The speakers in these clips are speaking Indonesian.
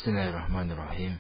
Bismillahirrahmanirrahim.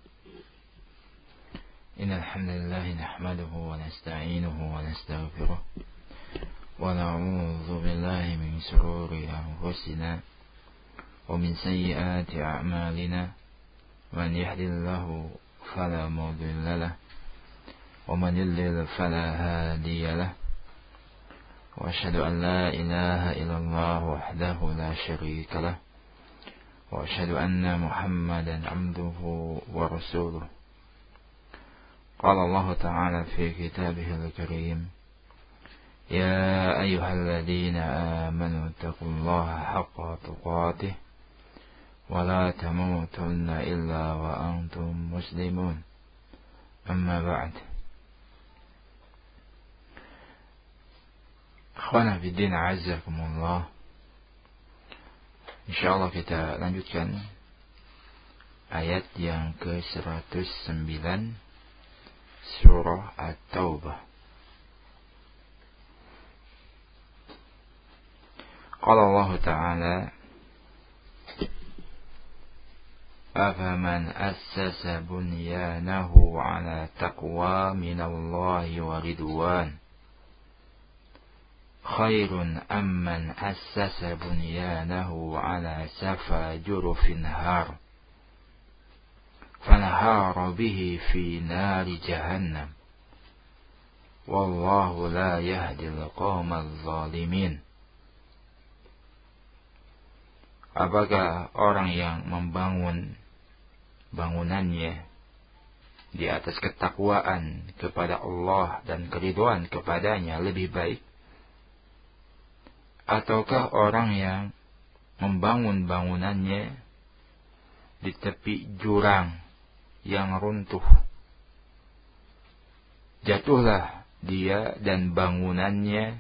Innal hamdalillah nahmaduhu wa nasta'inuhu wa nastaghfiruh wa na'udzu billahi min shururi anfusina wa min sayyiati a'malina. Man yahdihillahu fala mudilla lahu wa man yudlil fala hadiya lahu. Wa asyhadu an la ilaha illallah wahdahu la syarika lahu wa asyhadu anna Muhammadan abduhu wa rasuluh. Qala Allah Ta'ala fi kitabihil karim, ya ayyuhalladzina amanu taqullaha haqqa tuqatih wa la tamutunna illa wa antum muslimun. Amma ba'd. Akhwana fiddin, a'azzakumullah. InsyaAllah kita lanjutkan ayat yang ke-109 surah At-Taubah. Qala Allah Ta'ala, afaman assasa bunyanahu ala taqwa minallahi wa ridwan khairun amman assasa bunyanahu ala safa jurufin har fanahara bihi fi nari jahannam wallahu la yahdil qawmal zalimin. Apakah orang yang membangun bangunannya di atas ketakwaan kepada Allah dan keridhaan kepadanya lebih baik, ataukah orang yang membangun bangunannya di tepi jurang yang runtuh, jatuhlah dia dan bangunannya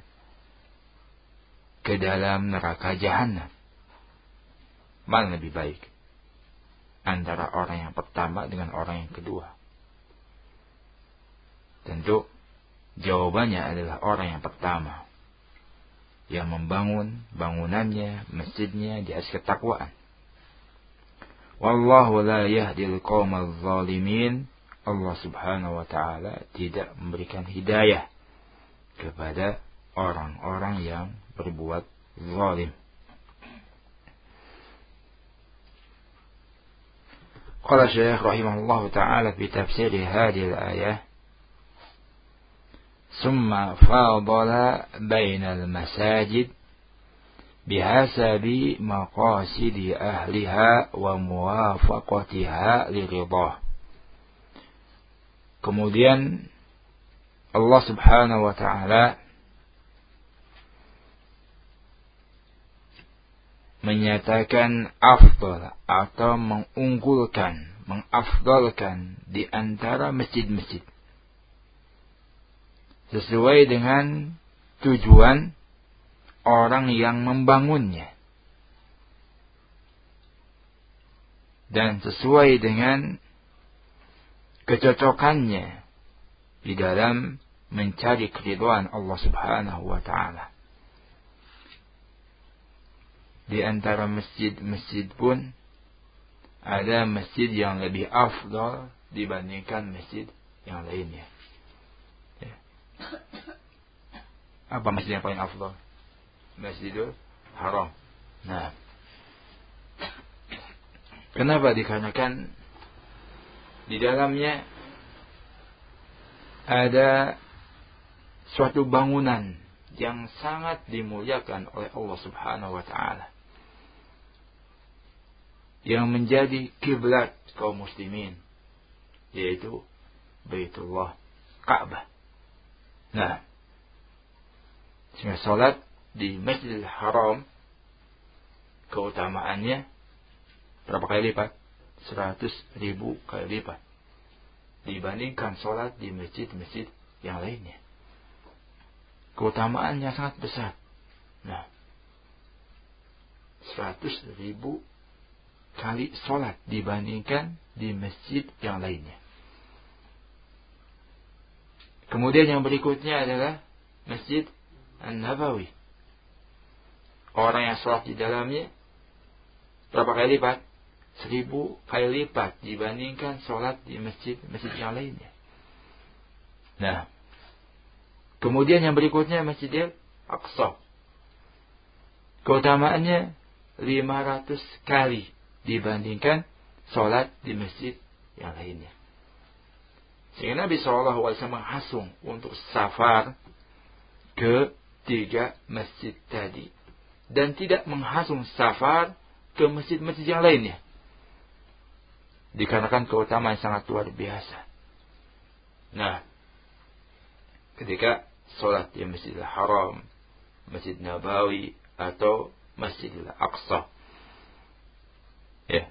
ke dalam neraka jahanam? Mana lebih baik antara orang yang pertama dengan orang yang kedua? Tentu jawabannya adalah orang yang pertama, yang membangun bangunannya, masjidnya di atas ketakwaan. Wallahu la yahdil qawmal zalimin. Allah Subhanahu wa ta'ala tidak memberikan hidayah kepada orang-orang yang berbuat zalim. Qala Syekh rahimahullahu ta'ala fi tafsir hadhihi al-ayah, summa fadala bainal masajid bihasabi maqasidi ahliha wa muwafaqatiha liridah. Kemudian Allah Subhanahu wa ta'ala menyatakan afdal atau mengunggulkan, mengafdalkan di antara masjid-masjid sesuai dengan tujuan orang yang membangunnya dan sesuai dengan kecocokannya di dalam mencari keridhaan Allah Subhanahu wa ta'ala. Di antara masjid-masjid pun ada masjid yang lebih afdal dibandingkan masjid yang lainnya. Apa masjid yang paling afdal? Masjidul Haram. Nah, kenapa? Dikarenakan di dalamnya ada suatu bangunan yang sangat dimuliakan oleh Allah Subhanahu wa ta'ala, yang menjadi kiblat kaum muslimin, yaitu Baitullah, Ka'bah. Nah, sehingga salat di Masjidil Haram keutamaannya berapa kali lipat? 100.000 kali lipat dibandingkan salat di masjid-masjid yang lainnya. Keutamaannya sangat besar. Nah, 100.000 kali salat dibandingkan di masjid yang lainnya. Kemudian yang berikutnya adalah Masjid An-Nabawi. Orang yang salat di dalamnya berapa kali lipat? 1000 kali lipat dibandingkan sholat di masjid yang lainnya. Nah, kemudian yang berikutnya Masjidil Aqsa. Keutamaannya 500 kali dibandingkan sholat di masjid yang lainnya. Sehingga Nabi SAW menghasung untuk safar ke 3 masjid tadi. Dan tidak menghasung safar ke masjid-masjid yang lainnya. Dikarenakan keutamaan sangat luar biasa. Nah, ketika sholat di Masjidil Haram, Masjid Nabawi, atau Masjidil Aqsa. Ya.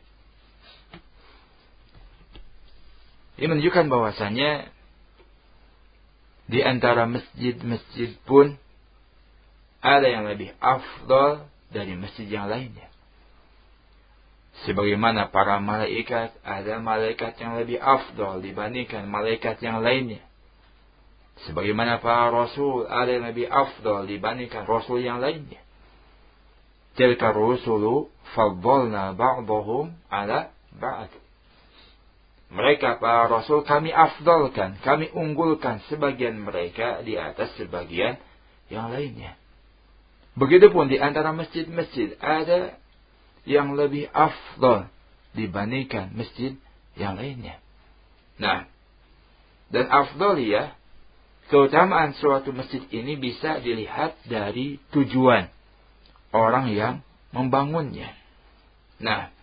Ini menunjukkan bahwasanya di antara masjid-masjid pun ada yang lebih afdal dari masjid yang lainnya. Sebagaimana para malaikat, ada malaikat yang lebih afdal dibandingkan malaikat yang lainnya. Sebagaimana para rasul, ada yang lebih afdal dibandingkan rasul yang lainnya. Tilka rusulu faddalna ba'dahum ala ba'd. Mereka para rasul kami afdalkan, kami unggulkan sebagian mereka di atas sebagian yang lainnya. Begitupun di antara masjid-masjid ada yang lebih afdal dibandingkan masjid yang lainnya. Nah, dan afdaliyah, keutamaan suatu masjid ini bisa dilihat dari tujuan orang yang membangunnya. Nah,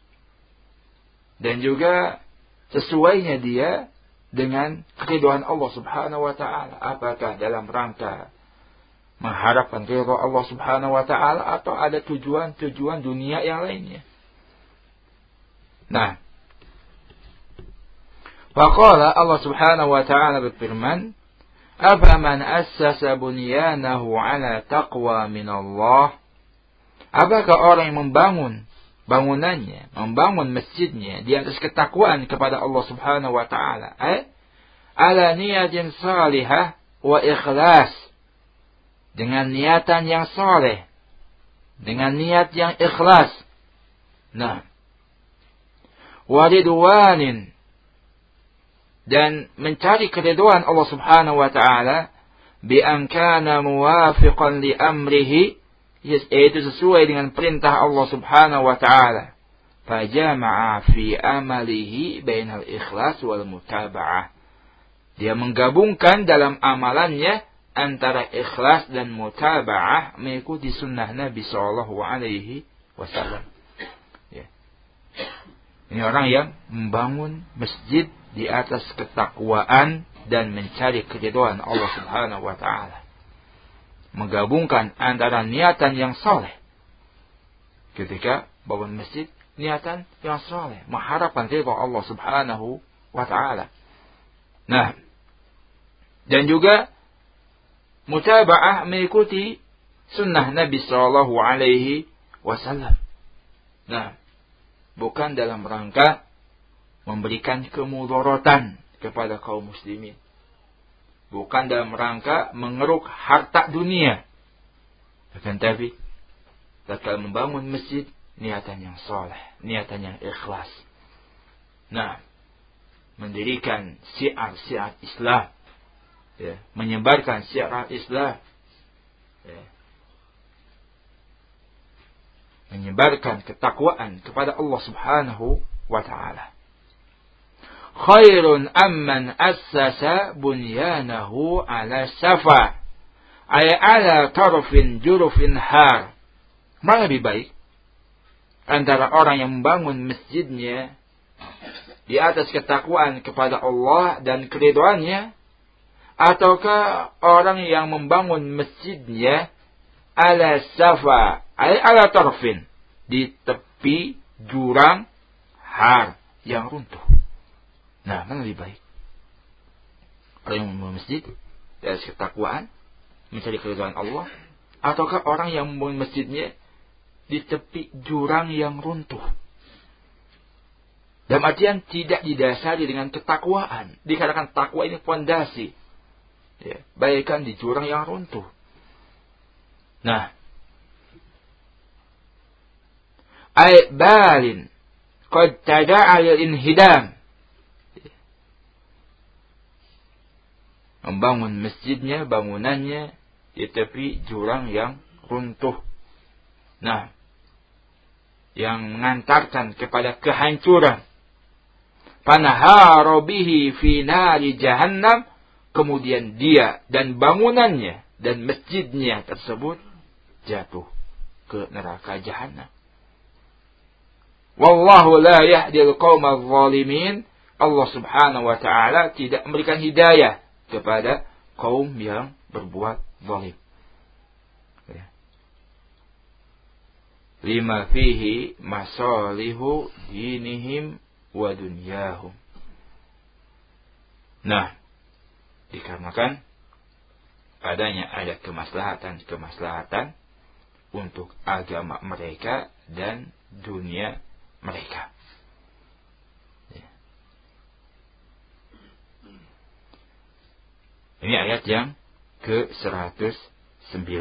dan juga sesuainya dia dengan keridhaan Allah Subhanahu wa taala, apakah dalam rangka mengharapkan ridha Allah Subhanahu wa taala atau ada tujuan-tujuan dunia yang lainnya. Nah, faqala Allah Subhanahu wa taala berfirman, "Afaman assasa bunyanahu ala taqwa min Allah?" Apakah orang yang membangun bangunannya, membangun masjidnya di atas ketakwaan kepada Allah Subhanahu wa taala, ala niyatin salihah wa ikhlas, dengan niatan yang saleh, dengan niat yang ikhlas. Nah, waridwanin, dan mencari keridhaan Allah Subhanahu wa taala, bi an kana muwafiqan li amrihi, yaitu sesuai dengan perintah Allah Subhanahu wa taala. Fajama'a fi amalihi bainal ikhlas wal mutaba'ah. Dia menggabungkan dalam amalannya antara ikhlas dan mutaba'ah, mengikuti sunnah Nabi sallallahu alaihi wasallam. Ya. Ini orang yang membangun masjid di atas ketakwaan dan mencari keridhaan Allah Subhanahu wa taala. Menggabungkan antara niatan yang saleh ketika bangun masjid, niatan yang saleh, mengharapkan ridha Allah Subhanahu wa taala. Nah, dan juga mutaba'ah, mengikuti sunnah Nabi sallallahu alaihi wasallam. Nah, bukan dalam rangka memberikan kemudaratan kepada kaum muslimin. Bukan dalam rangka mengeruk harta dunia. Akan tapi, tatkala membangun masjid, niatan yang saleh, niatan yang ikhlas. Nah, mendirikan syiar-syiar Islam, ya, menyebarkan syiar Islam, ya, menyebarkan ketakwaan kepada Allah Subhanahu wa taala. Khairun amman assasa bunyanahu ala safa, ay ala tarfin jurufin har. Mana lebih baik antara orang yang membangun masjidnya di atas ketakwaan kepada Allah dan keridhaannya, ataukah orang yang membangun masjidnya ala safa, ay ala tarfin, di tepi jurang har yang runtuh. Nah, mana lebih baik? Orang yang membangun masjid di atas ketakwaan, mencari keridhaan Allah, ataukah orang yang membangun masjidnya di tepi jurang yang runtuh? Dalam artian tidak didasari dengan ketakwaan. Dikatakan takwa ini fondasi, ya, bagaikan di jurang yang runtuh. Nah, ay balin qad tada'a lil inhidam. Membangun masjidnya, bangunannya di tepi jurang yang runtuh. Nah, yang mengantarkan kepada kehancuran. Fanahara bihi fi nari jahannam, kemudian dia dan bangunannya dan masjidnya tersebut jatuh ke neraka jahannam. Wallahu la yahdil qaumal zalimin. Allah Subhanahu wa taala tidak memberikan hidayah kepada kaum yang berbuat zalim. Lima fihi masalihu dinihim wa dunyahum. Nah, dikarenakan padanya ada kemaslahatan untuk agama mereka dan dunia mereka. Ini ayat yang ke-109.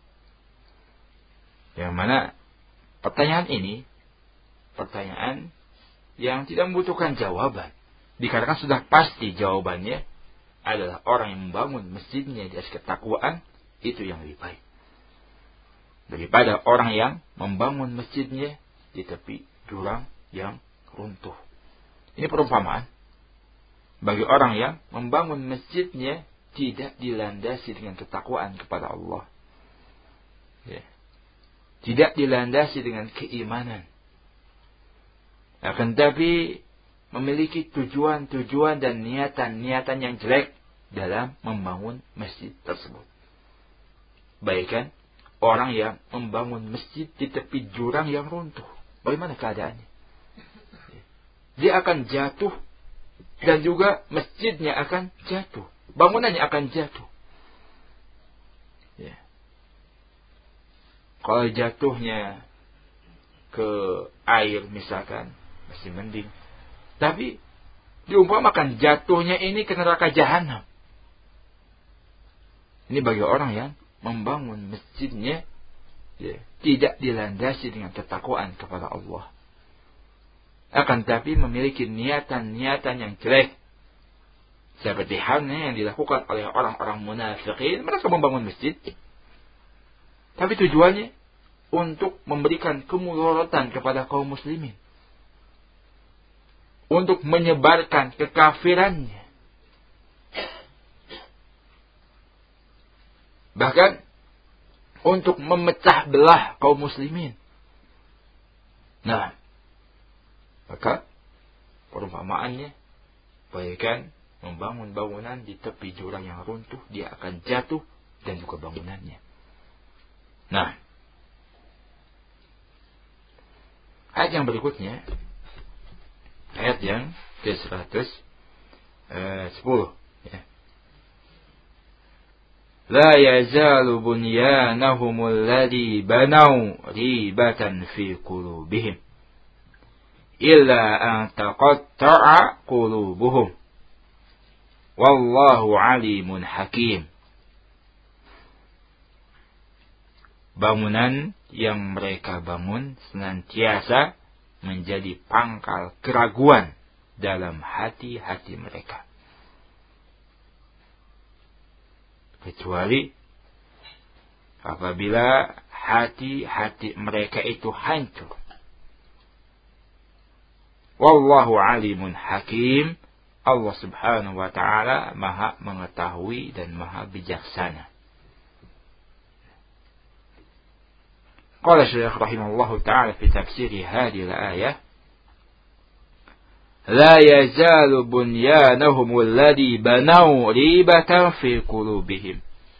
Yang mana pertanyaan ini pertanyaan yang tidak membutuhkan jawaban. Dikarenakan sudah pasti jawabannya adalah orang yang membangun masjidnya di atas ketakwaan, itu yang lebih baik. Daripada orang yang membangun masjidnya di tepi jurang yang runtuh. Ini perumpamaan bagi orang yang membangun masjidnya tidak dilandasi dengan ketakwaan kepada Allah. Tidak dilandasi dengan keimanan. Akan tapi memiliki tujuan-tujuan dan niatan-niatan yang jelek dalam membangun masjid tersebut. Baikkan orang yang membangun masjid di tepi jurang yang runtuh. Bagaimana keadaannya? Dia akan jatuh dan juga masjidnya akan jatuh. Bangunannya akan jatuh. Kalau jatuhnya ke air misalkan masih mending. Tapi diumpamakan jatuhnya ini ke neraka jahanam. Ini bagi orang yang membangun masjidnya tidak dilandasi dengan ketakwaan kepada Allah. Akan tapi memiliki niatan-niatan yang jelek. Seperti halnya yang dilakukan oleh orang-orang munafikin. Mereka membangun masjid. Tapi tujuannya untuk memberikan kemudaratan kepada kaum muslimin. Untuk menyebarkan kekafirannya. Bahkan untuk memecah belah kaum muslimin. Nah, maka perumpamaannya bagaikan membangun bangunan di tepi jurang yang runtuh, dia akan jatuh dan juga bangunannya. Nah, ayat yang berikutnya, ayat yang ke-110. La yazalu bunyanahum alladhi banau ribatan fi qulubihim illa an taqatta'a qulubuhum. Wallahu alimun hakim. Bangunan yang mereka bangun senantiasa menjadi pangkal keraguan dalam hati-hati mereka. Kecuali apabila hati-hati mereka itu hancur. Wallahu alimun hakim. Allah subhanahu wa ta'ala maha mengetahui dan maha bijaksana. Qala Syekh rahimahullahu ta'ala fi tafsiri hadhihi al-ayah, la yazalu bunyanahum alladhi banau ribatan fi qulubihim.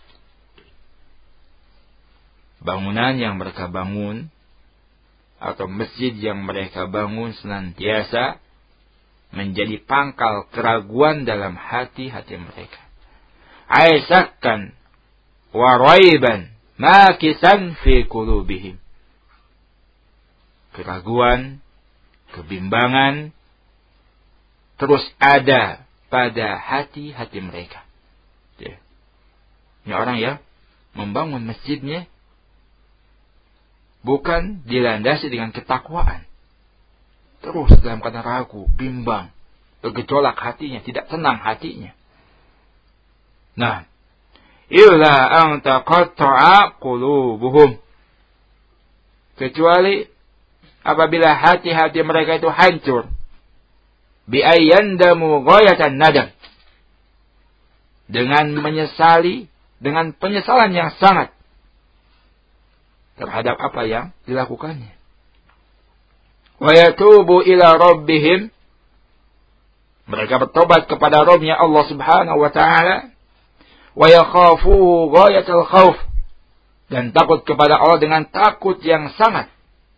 Bangunan yang mereka bangun atau masjid yang mereka bangun senantiasa menjadi pangkal keraguan dalam hati-hati mereka. Aisakkan wa raiban makisan fi qulubihim. Keraguan, kebimbangan terus ada pada hati-hati mereka. Ini orang yang membangun masjidnya bukan dilandasi dengan ketakwaan. terus dalam keadaan ragu, bimbang, bergejolak hatinya, tidak tenang hatinya. Nah, illa an taqatta'a qulubuhum, kecuali apabila hati-hati mereka itu hancur, bi ayyandamu ghayatan nadam, dengan menyesali, dengan penyesalan yang sangat terhadap apa yang dilakukannya. Wa yatubu ila rabbihim, mereka bertobat kepada Rabb-nya Allah Subhanahu wa taala, wa yakhafuhu ghayatal khauf, dan takut kepada Allah dengan takut yang sangat.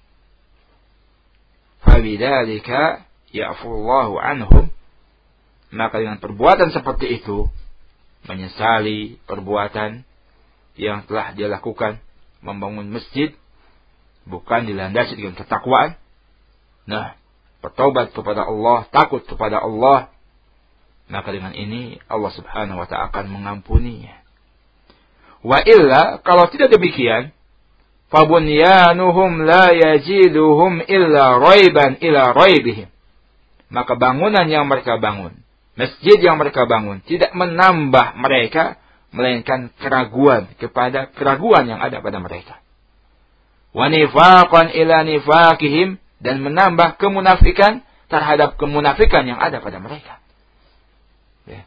Fa bidzalika ya'fullahu anhum, maka dengan perbuatan seperti itu, menyesali perbuatan yang telah dia lakukan, membangun masjid bukan dilandasi dengan ketakwaan. Nah, bertobat kepada Allah, takut kepada Allah, maka dengan ini Allah Subhanahu wa ta'ala akan mengampuninya. Wa illa, kalau tidak demikian, fabunyanuhum la yajiduhum illa raiban ila raibihim, maka bangunan yang mereka bangun, masjid yang mereka bangun, tidak menambah mereka melainkan keraguan kepada keraguan yang ada pada mereka. Wa nifaqan ila nifaqihim, dan menambah kemunafikan terhadap kemunafikan yang ada pada mereka. Ya.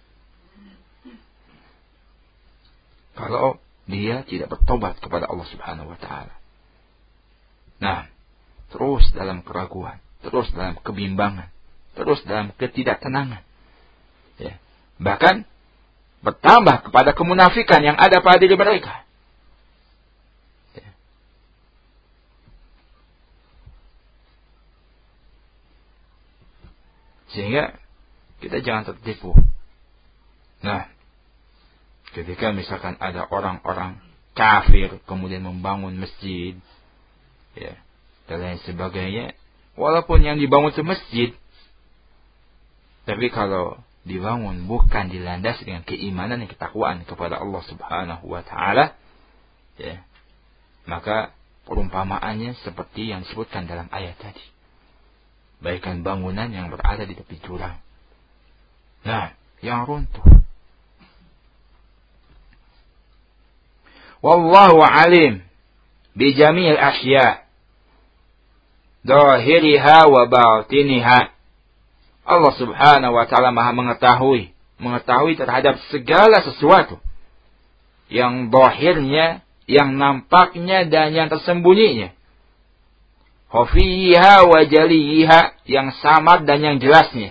Kalau dia tidak bertobat kepada Allah Subhanahu wa taala. Nah, terus dalam keraguan, terus dalam kebimbangan, terus dalam ketidaktenangan. Ya. Bahkan bertambah kepada kemunafikan yang ada pada diri mereka. Ya. Sehingga kita jangan tertipu. Nah, ketika misalkan ada orang-orang kafir kemudian membangun masjid, ya, dan lain sebagainya, walaupun yang dibangun itu masjid, tapi kalau dibangun bukan dilandasi dengan keimanan dan ketakwaan kepada Allah Subhanahu wa taala, ya, maka perumpamaannya seperti yang disebutkan dalam ayat tadi. Bagaikan bangunan yang berada di tepi jurang. Nah, yang runtuh. Wallahu alim bi jami'il asya' zahiriha wa batiniha. Allah Subhanahu wa taala Maha mengetahui terhadap segala sesuatu, yang zahirnya, yang nampaknya dan yang tersembunyinya. Khafiha wa jaliha, yang samar dan yang jelasnya.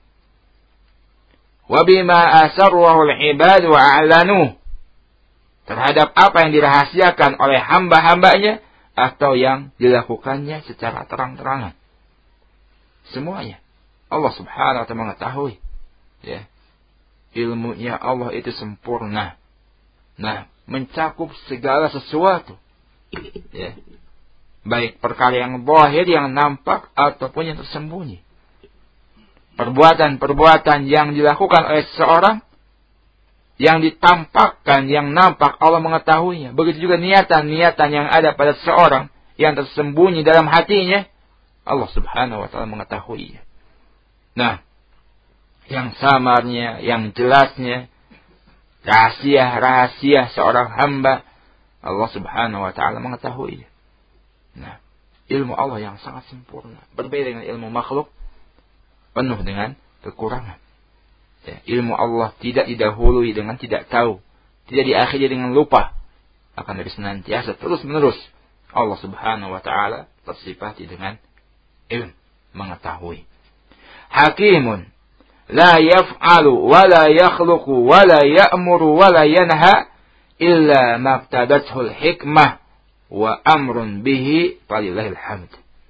Wa bima asarrahu al-ibad wa a'lanuh, terhadap apa yang dirahasiakan oleh hamba-hambanya atau yang dilakukannya secara terang-terangan. Semuanya Allah Subhanahu wa ta'ala mengetahui. Ya. Ilmunya Allah itu sempurna. Nah, mencakup segala sesuatu. Ya. Baik perkara yang zahir, yang nampak, ataupun yang tersembunyi. Perbuatan-perbuatan yang dilakukan oleh seseorang, yang ditampakkan, yang nampak, Allah mengetahuinya. Begitu juga niatan-niatan yang ada pada seseorang, yang tersembunyi dalam hatinya, Allah Subhanahu wa ta'ala mengetahuinya. Nah, yang samarnya, yang jelasnya, rahasia-rahasia seorang hamba, Allah Subhanahu wa ta'ala mengetahuinya. Nah, ilmu Allah yang sangat sempurna, berbeda dengan ilmu makhluk, penuh dengan kekurangan. Ya, ilmu Allah tidak didahului dengan tidak tahu, tidak diakhiri dengan lupa, akan dari senantiasa terus-menerus Allah Subhanahu wa ta'ala tersifati dengan ilmu, mengetahui. Hakimun la yaf'alu wa la yakhluqu wa la ya'muru wa la yanha illa maqtadathu al-hikmah wa amrun bihi falillahil hamd.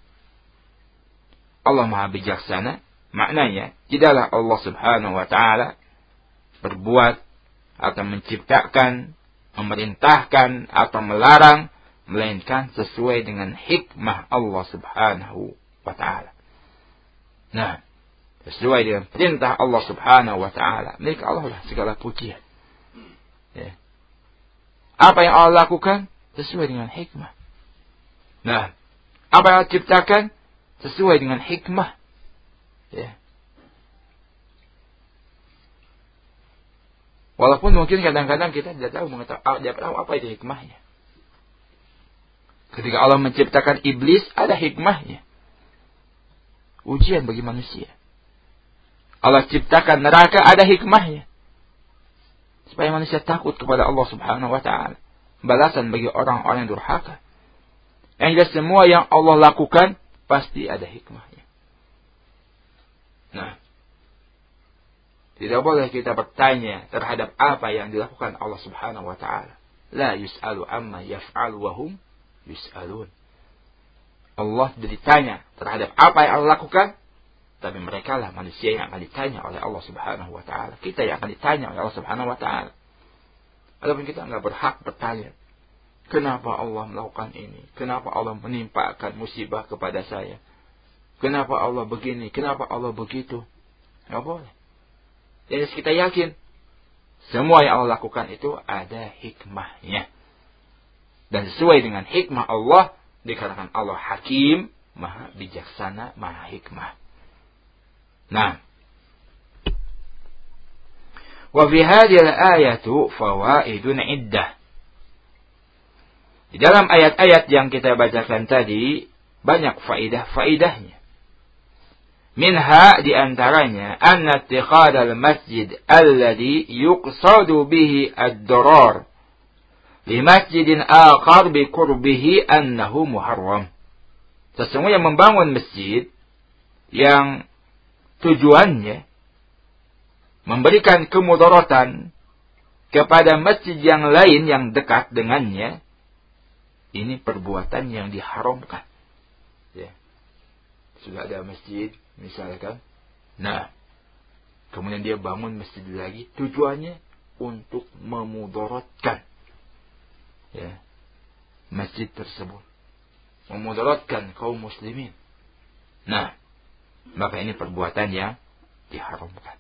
Allah Maha bijaksana, maknanya tidaklah Allah Subhanahu wa ta'ala berbuat atau menciptakan, memerintahkan atau melarang, melainkan sesuai dengan hikmah Allah Subhanahu wa ta'ala. Nah, sesuai dengan perintah Allah Subhanahu wa ta'ala, milik Allah lah segala pujian. Ya. Apa yang Allah lakukan sesuai dengan hikmah. Nah, apa yang Allah ciptakan sesuai dengan hikmah. Walaupun mungkin kadang-kadang kita tidak tahu apa itu hikmahnya. Ketika Allah menciptakan iblis, ada hikmahnya. Ujian bagi manusia. Allah ciptakan neraka, ada hikmahnya. Supaya manusia takut kepada Allah Subhanahu wa ta'ala. Balasan bagi orang-orang yang durhaka. Yang jelas semua yang Allah lakukan, pasti ada hikmahnya. Nah, tidak boleh kita bertanya terhadap apa yang dilakukan Allah Subhanahu wa ta'ala. La yus'alu amma yaf'alu wa hum yus'alun. Allah ditanya terhadap apa yang Allah lakukan, tapi mereka lah manusia yang akan ditanya oleh Allah Subhanahu wa ta'ala. Kita yang akan ditanya oleh Allah Subhanahu wa ta'ala. Adapun kita enggak berhak bertanya, kenapa Allah melakukan ini? Kenapa Allah menimpakan musibah kepada saya? Kenapa Allah begini? Kenapa Allah begitu? Enggak boleh. Jadi kita yakin semua yang Allah lakukan itu ada hikmahnya. Dan sesuai dengan hikmah Allah, dikarenakan Allah hakim, maha bijaksana, maha hikmah. Nah, wa fi hadhihi al-ayatu fawaidun iddah. Di dalam ayat-ayat yang kita bacakan tadi banyak faidah-faidahnya. Minha di antaranya anna ittikhadal masjid alladhi yuqsadu bihi ad-darar li masjidin akhar bi qurbihi annahu muharram. Sesungguhnya membangun masjid yang tujuannya memberikan kemudaratan kepada masjid yang lain yang dekat dengannya, ini perbuatan yang diharamkan. Ya. Sudah ada masjid misalkan, nah, kemudian dia bangun masjid lagi, tujuannya untuk memudaratkan ya, masjid tersebut, memudaratkan kaum muslimin. Nah, maka ini perbuatan yang diharamkan.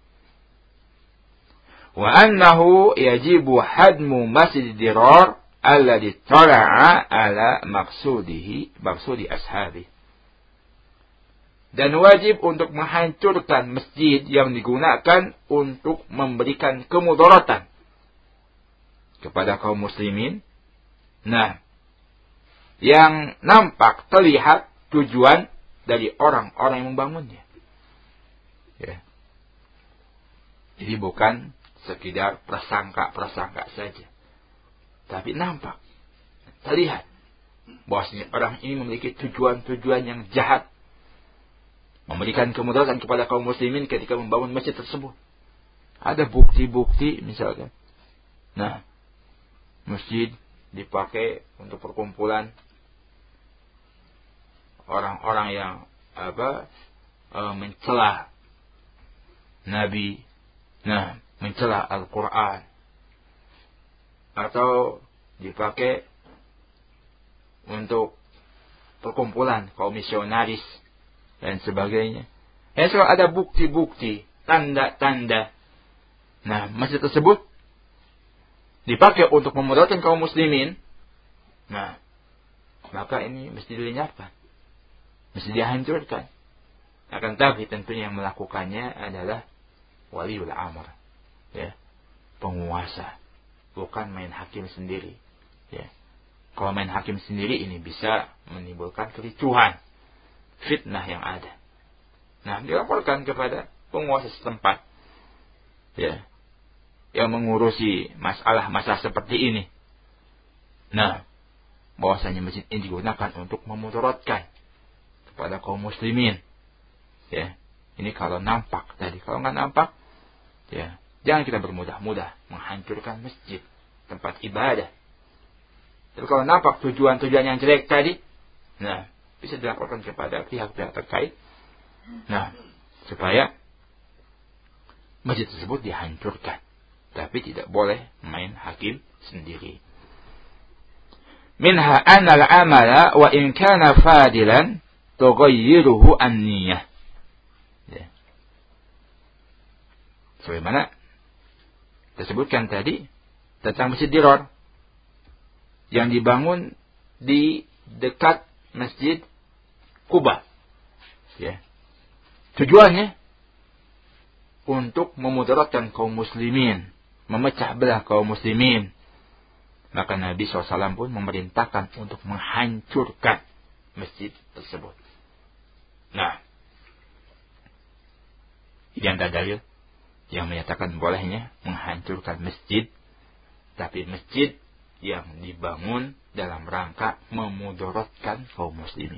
Wa annahu yajibu hadmu masjid dirar alladhi tala'a ala maksudi ashabi. Dan wajib untuk menghancurkan masjid yang digunakan untuk memberikan kemudaratan kepada kaum muslimin. Nah, yang nampak terlihat tujuan dari orang-orang yang membangunnya. Ya. Jadi bukan sekedar prasangka saja. Tapi nampak, terlihat bahwasanya orang ini memiliki tujuan-tujuan yang jahat, memberikan kemudaratan kepada kaum muslimin ketika membangun masjid tersebut. Ada bukti-bukti misalkan. Nah, masjid dipakai untuk perkumpulan orang-orang yang mencela Nabi, nah, mencela Al-Quran, atau dipakai untuk perkumpulan kaum misionaris dan sebagainya. Kalau ada bukti-bukti, tanda-tanda, nah, masjid tersebut dipakai untuk memudaratkan kaum muslimin, nah, maka ini mesti dilenyapkan, mesti dihancurkan. Akan tapi tentunya yang melakukannya adalah waliul amr, ya, penguasa, bukan main hakim sendiri. Ya. Kalau main hakim sendiri ini bisa menimbulkan kericuhan, fitnah yang ada. Nah, dilaporkan kepada penguasa setempat, ya, yang mengurusi masalah seperti ini. Nah, bahwasanya masjid ini digunakan untuk memudaratkan kepada kaum muslimin. Ya, ini kalau nampak tadi. Kalau nggak nampak, ya, jangan kita bermudah-mudah menghancurkan masjid, tempat ibadah. Tapi kalau nampak tujuan-tujuan yang jelek tadi, nah, bisa dilaporkan kepada pihak-pihak terkait. Nah, supaya masjid tersebut dihancurkan. Tapi tidak boleh main hakim sendiri. Minha anna al-amala wa in kana fadilan tughayyiruhu an-niyyah. Ya. Sebagaimana disebutkan tadi tentang Masjid Dirar yang dibangun di dekat Masjid Quba. Ya. Tujuannya untuk memudaratkan kaum muslimin. memecah belah kaum muslimin, maka Nabi SAW pun memerintahkan untuk menghancurkan masjid tersebut. Nah, ini antara dalil yang menyatakan bolehnya menghancurkan masjid, tapi masjid yang dibangun dalam rangka memudaratkan kaum muslimin.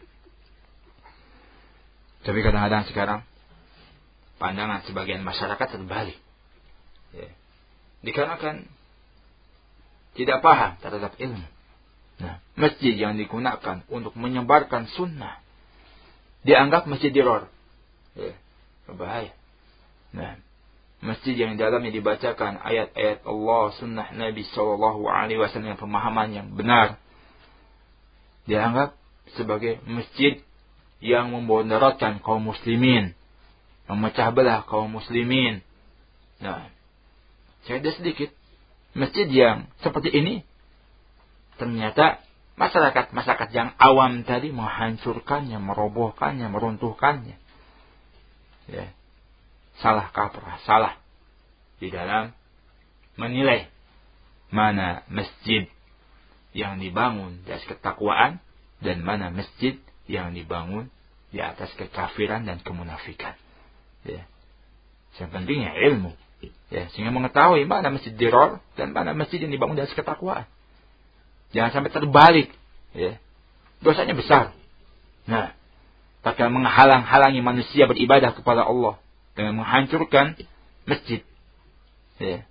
Tapi kadang-kadang sekarang pandangan sebagian masyarakat terbalik. Ya. Dikarenakan tidak paham terhadap ilmu. Nah, masjid yang digunakan untuk menyebarkan sunnah dianggap masjid diror. Ya, berbahaya. Nah, masjid yang di dalamnya dibacakan ayat-ayat Allah, sunnah Nabi SAW yang pemahaman yang benar, dianggap sebagai masjid yang memudaratkan kaum muslimin, memecah belah kaum muslimin. Nah, saya ada sedikit masjid yang seperti ini, ternyata masyarakat yang awam tadi menghancurkannya, merobohkannya, meruntuhkannya. Ya. Salah kaprah, salah di dalam menilai mana masjid yang dibangun di atas ketakwaan dan mana masjid yang dibangun di atas kekafiran dan kemunafikan. Ya. Yang pentingnya ilmu. Ya, sehingga mengetahui mana masjid diror dan mana masjid yang dibangun di atas ketakwaan. Jangan sampai terbalik. Ya. Dosanya besar. Nah, takkan menghalang-halangi manusia beribadah kepada Allah dengan menghancurkan masjid. Ya.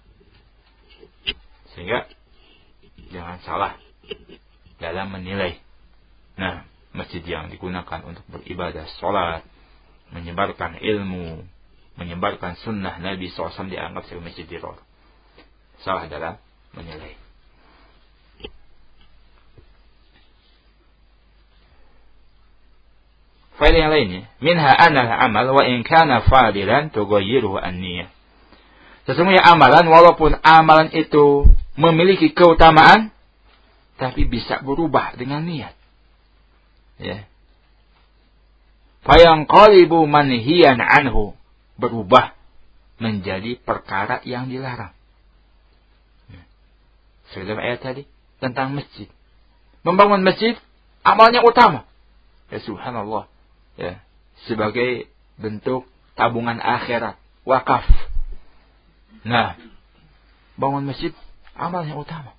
Sehingga jangan salah dalam menilai. Nah, masjid yang digunakan untuk beribadah, sholat, menyebarkan ilmu, menyebarkan sunnah Nabi SAW dianggap sebagai masjid diror. Salah dalam menilai. Faedah yang lainnya, minha anal amal wa in kana fadilan tughayyiruhu an-niyyah. Sesungguhnya amalan, walaupun amalan itu memiliki keutamaan, tapi bisa berubah dengan niat. Ya. Fayanqalibu manhiyan anhu, berubah menjadi perkara yang dilarang. Ya. Sebelum ayat tadi tentang masjid. Membangun masjid amalnya utama. Ya subhanallah. Ya, sebagai bentuk tabungan akhirat, wakaf. Nah, bangun masjid amalnya utama.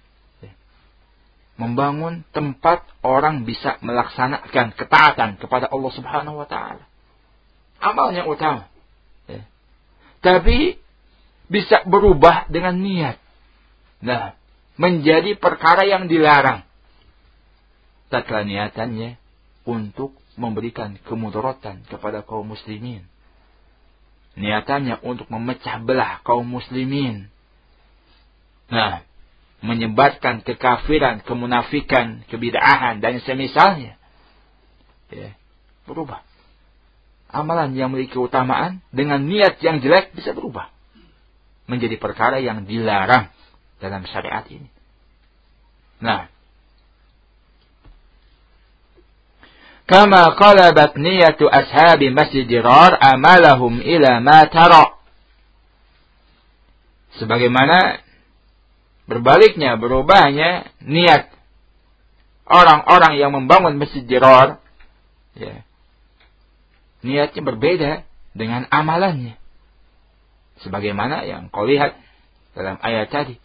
Membangun tempat orang bisa melaksanakan ketaatan kepada Allah Subhanahu wa taala. Amalnya utama. Ya. Tapi bisa berubah dengan niat. Nah, menjadi perkara yang dilarang. Tatkala niatannya untuk memberikan kemudaratan kepada kaum muslimin. Niatannya untuk memecah belah kaum muslimin. Nah, menyebarkan kekafiran, kemunafikan, kebid'ahan dan semisalnya. Ya, berubah. Amalan yang memiliki keutamaan dengan niat yang jelek bisa berubah menjadi perkara yang dilarang dalam syariat ini. Nah, kama qalabat niyatu ashabi masjid dirar amalahum ila ma tara. Sebagaimana berbaliknya, berubahnya niat orang-orang yang membangun masjid dirar, ya, niatnya berbeda dengan amalannya. Sebagaimana yang kau lihat dalam ayat tadi.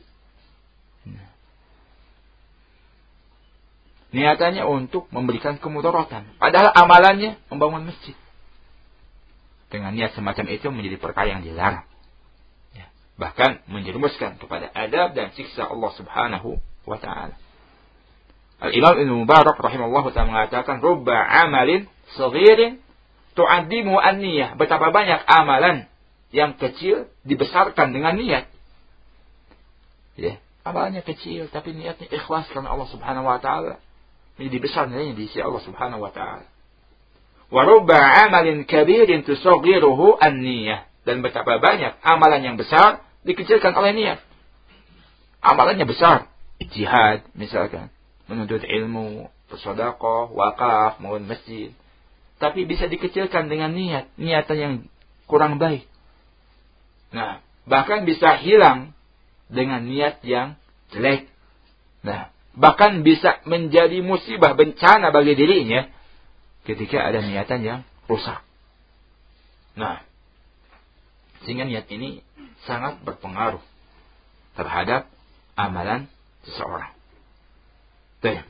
Niatannya untuk memberikan kemudaratan. Padahal amalannya membangun masjid. Dengan niat semacam itu menjadi perkara yang dilarang. Ya. Bahkan menjerumuskan kepada adab dan siksa Allah Subhanahu wa ta'ala. Al-Imam Ibn Mubarak rahimahullah ta'ala mengatakan, Rubba amalin saghirin tu'addimu an-niyah. Betapa banyak amalan yang kecil dibesarkan dengan niat. Ya. Amalannya kecil tapi niatnya ikhlas karena Allah Subhanahu wa ta'ala. Menjadi besar nilainya di sisi Allah Subhanahu wa ta'ala. Wa rubba amalin kabirin tusaghiruhu an-niyah. Dan betapa banyak amalan yang besar dikecilkan oleh niat. Amalannya besar. Jihad misalkan. Menuntut ilmu, bersedekah, wakaf, membangun masjid. Tapi bisa dikecilkan dengan niat. Niatan yang kurang baik. Nah, Bahkan bisa hilang dengan niat yang jelek. Nah, bahkan bisa menjadi musibah, bencana bagi dirinya ketika ada niatan yang rusak. Nah, sehingga niat ini sangat berpengaruh terhadap amalan seseorang. Baik.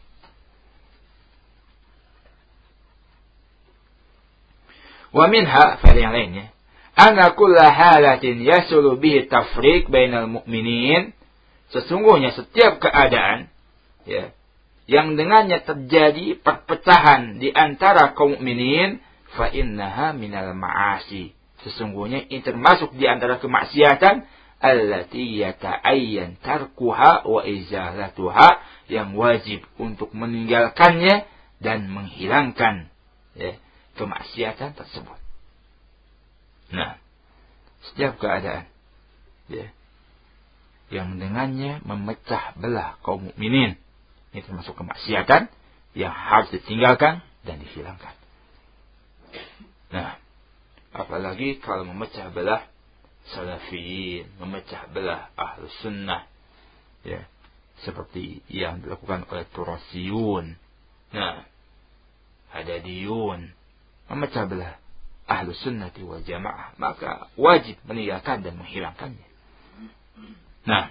Wa minha, faedah yang lainnya, anna kulla halatin yasulu bihi tafriq bainal mu'minin, sesungguhnya setiap keadaan ya yang dengannya terjadi perpecahan di antara kaum mukminin, fa innaha minal ma'asi, sesungguhnya ini termasuk di antara kemaksiatan allati yata'ayyan tarkuha wa izalatuha, yang wajib untuk meninggalkannya dan menghilangkan ya kemaksiatan tersebut. Nah, setiap keadaan ya yang dengannya memecah belah kaum mukminin, ini termasuk kemaksiatan yang harus ditinggalkan dan dihilangkan. Nah, apalagi kalau memecah belah salafiyin, memecah belah ahlus sunnah ya, seperti yang dilakukan oleh Turasiyun, nah, Hadadiyun, memecah belah ahlus sunnati wal jamaah, maka wajib meninggalkan dan menghilangkannya. Nah,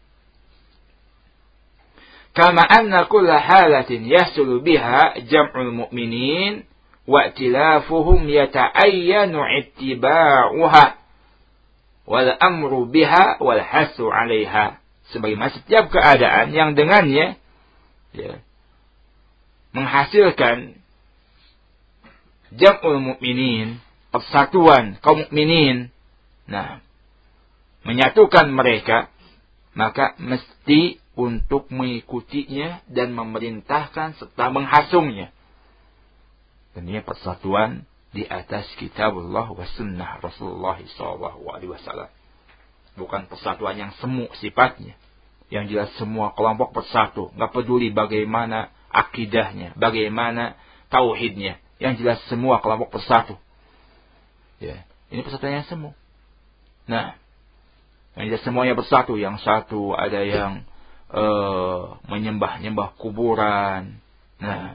kama anna kulla halatin yahsulu biha jam'ul mu'minin wa i'tilafuhum yata'ayyanu ittiba'uha wal amru biha wal hasu 'alaiha, sebagaimana setiap keadaan yang dengannya ya menghasilkan jam'ul mu'minin, persatuan kaum mukminin, nah, menyatukan mereka, maka mesti untuk mengikutinya dan memerintahkan serta menghasungnya. Dan ini persatuan di atas kitabullah wa sunnah Rasulullah SAW. Bukan persatuan yang semu sifatnya. Yang jelas semua kelompok bersatu, nggak peduli bagaimana akidahnya, bagaimana tauhidnya. Yang jelas semua kelompok bersatu. Ya, ini persatuan yang semu. Nah, yang jelas semuanya bersatu. Yang satu ada yang menyembah kuburan. Nah,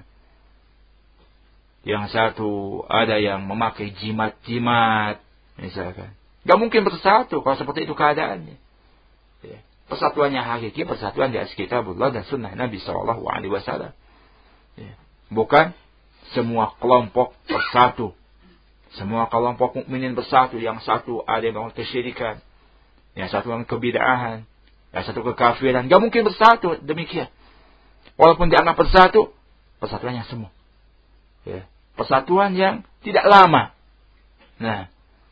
yang satu ada yang memakai jimat-jimat, misalkan. Gak mungkin bersatu kalau seperti itu keadaannya. Ya. Persatuannya hakiki, persatuan di atas kitabullah dan sunnah Nabi SAW. Ya. Bukan semua kelompok bersatu. Semua kelompok mukminin bersatu. Yang satu ada yang melakukan kesyirikan, yang satu yang kebid'ahan, yang satu kekafiran. Gak mungkin bersatu demikian. Walaupun dianggap bersatu, persatuan yang semu. Ya. Persatuan yang tidak lama. Nah,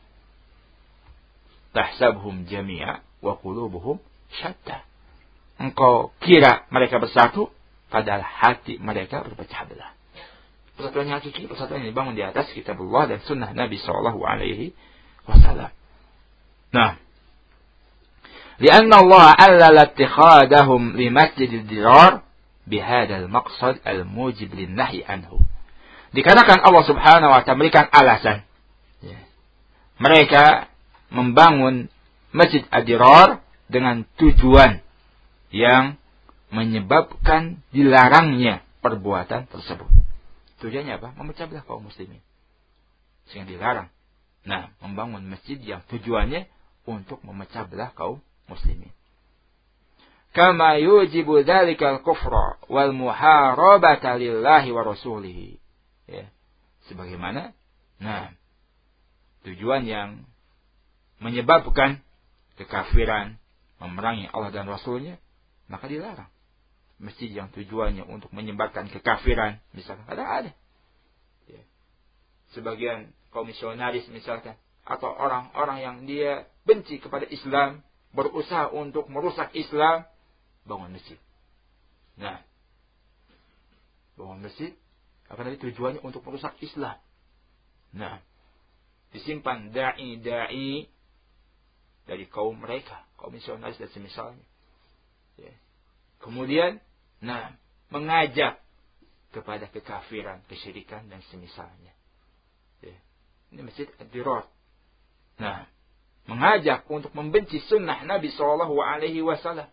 tahsabhum jami'a wa qulubuhum syatta. Engkau kira mereka bersatu, padahal hati mereka berpecah belah. Persatuan yang hakiki, persatuan yang dibangun di atas kitabullah dan sunnah Nabi SAW. Nah, لأن الله علل اتخاذهم لمسجد الضرار بهذا المقصد الموجب للنهي عنه. Dikarenakan Allah Subhanahu wa ta'ala memberikan alasan. Ya. Mereka membangun Masjid Ad-Dirar dengan tujuan yang menyebabkan dilarangnya perbuatan tersebut. Tujuannya apa? Memecah belah kaum muslimin. Sehingga dilarang. Nah, membangun masjid yang tujuannya untuk memecah belah kaum muslimin. Kama yujibu dzalikal kufra wal muharabata lillahi wa rasulihi. Ya. Sebagaimana, nah, tujuan yang menyebabkan kekafiran, memerangi Allah dan Rasulnya, maka dilarang. Masjid yang tujuannya untuk menyebarkan kekafiran, misalkan, ada. Ya. Sebagian komisionaris misalkan, atau orang-orang yang dia benci kepada Islam, berusaha untuk merusak Islam, bangun masjid. Nah, bangun masjid, karena tujuannya untuk merusak Islam. Nah, disimpan da'i-da'i dari kaum mereka, komisionaris dan semisalnya. Ya. Kemudian, nah, mengajak kepada kekafiran, kesyirikan dan semisalnya. Ya. Ini masjid Ad-Dirar. Nah, mengajak untuk membenci sunnah Nabi Shallallahu Alaihi Wasallam.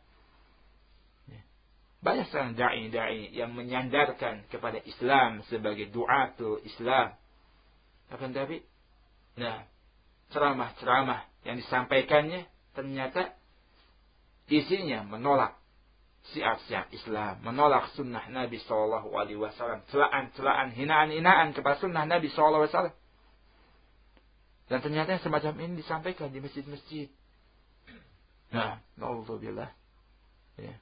Banyak sekarang dai yang menyandarkan kepada Islam sebagai du'atul Islam. Akan tapi, ceramah-ceramah yang disampaikannya ternyata isinya menolak syiar-syiar Islam, menolak sunnah Nabi Shallallahu Alaihi Wasallam, celaan-celaan, hinaan-hinaan kepada sunnah Nabi Shallallahu Alaihi Wasallam. Dan ternyata yang semacam ini disampaikan di masjid-masjid. Na'udzubillah. Ya.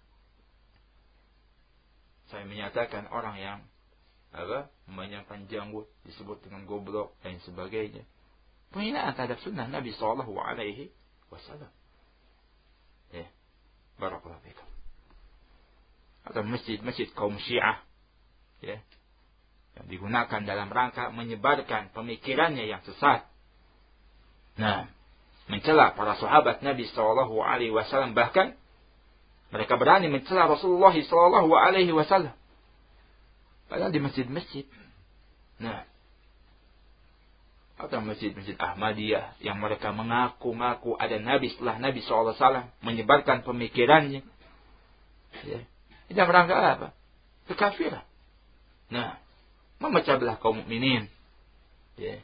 Saya menyatakan orang yang memanjangkan janggut disebut dengan goblok dan sebagainya. Penghinaan terhadap sunnah Nabi Shallallahu Alaihi Wasallam. Ya, barakallahu fikum. Atau masjid-masjid kaum Syiah, ya, yang digunakan dalam rangka menyebarkan pemikirannya yang sesat. Mencela para sahabat Nabi Shallallahu Alaihi Wasallam, bahkan mereka berani mencela Rasulullah Shallallahu Alaihi Wasallam. Padahal di masjid-masjid. Atau masjid-masjid Ahmadiyah yang mereka mengaku-ngaku ada Nabi setelah Nabi Shallallahu Alaihi Wasallam, menyebarkan pemikirannya. Ya. Ini dalam rangka apa? Kekafiran. Memecah belah kaum mukminin. Ya.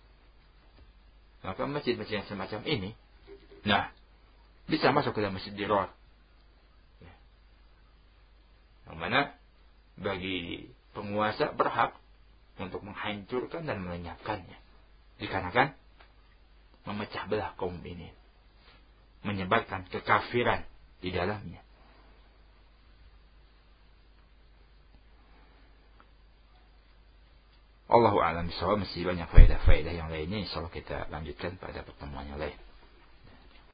Maka masjid-masjid yang semacam ini, bisa masuk ke dalam masjid Dirar. Yang mana bagi penguasa berhak untuk menghancurkan dan melenyapkannya. Dikarenakan memecah belah kaum ini, menyebarkan kekafiran di dalamnya. Allahu a'lam bishawab. Masih banyak faedah-faedah yang lainnya, insyaallah kita lanjutkan pada pertemuan yang lain.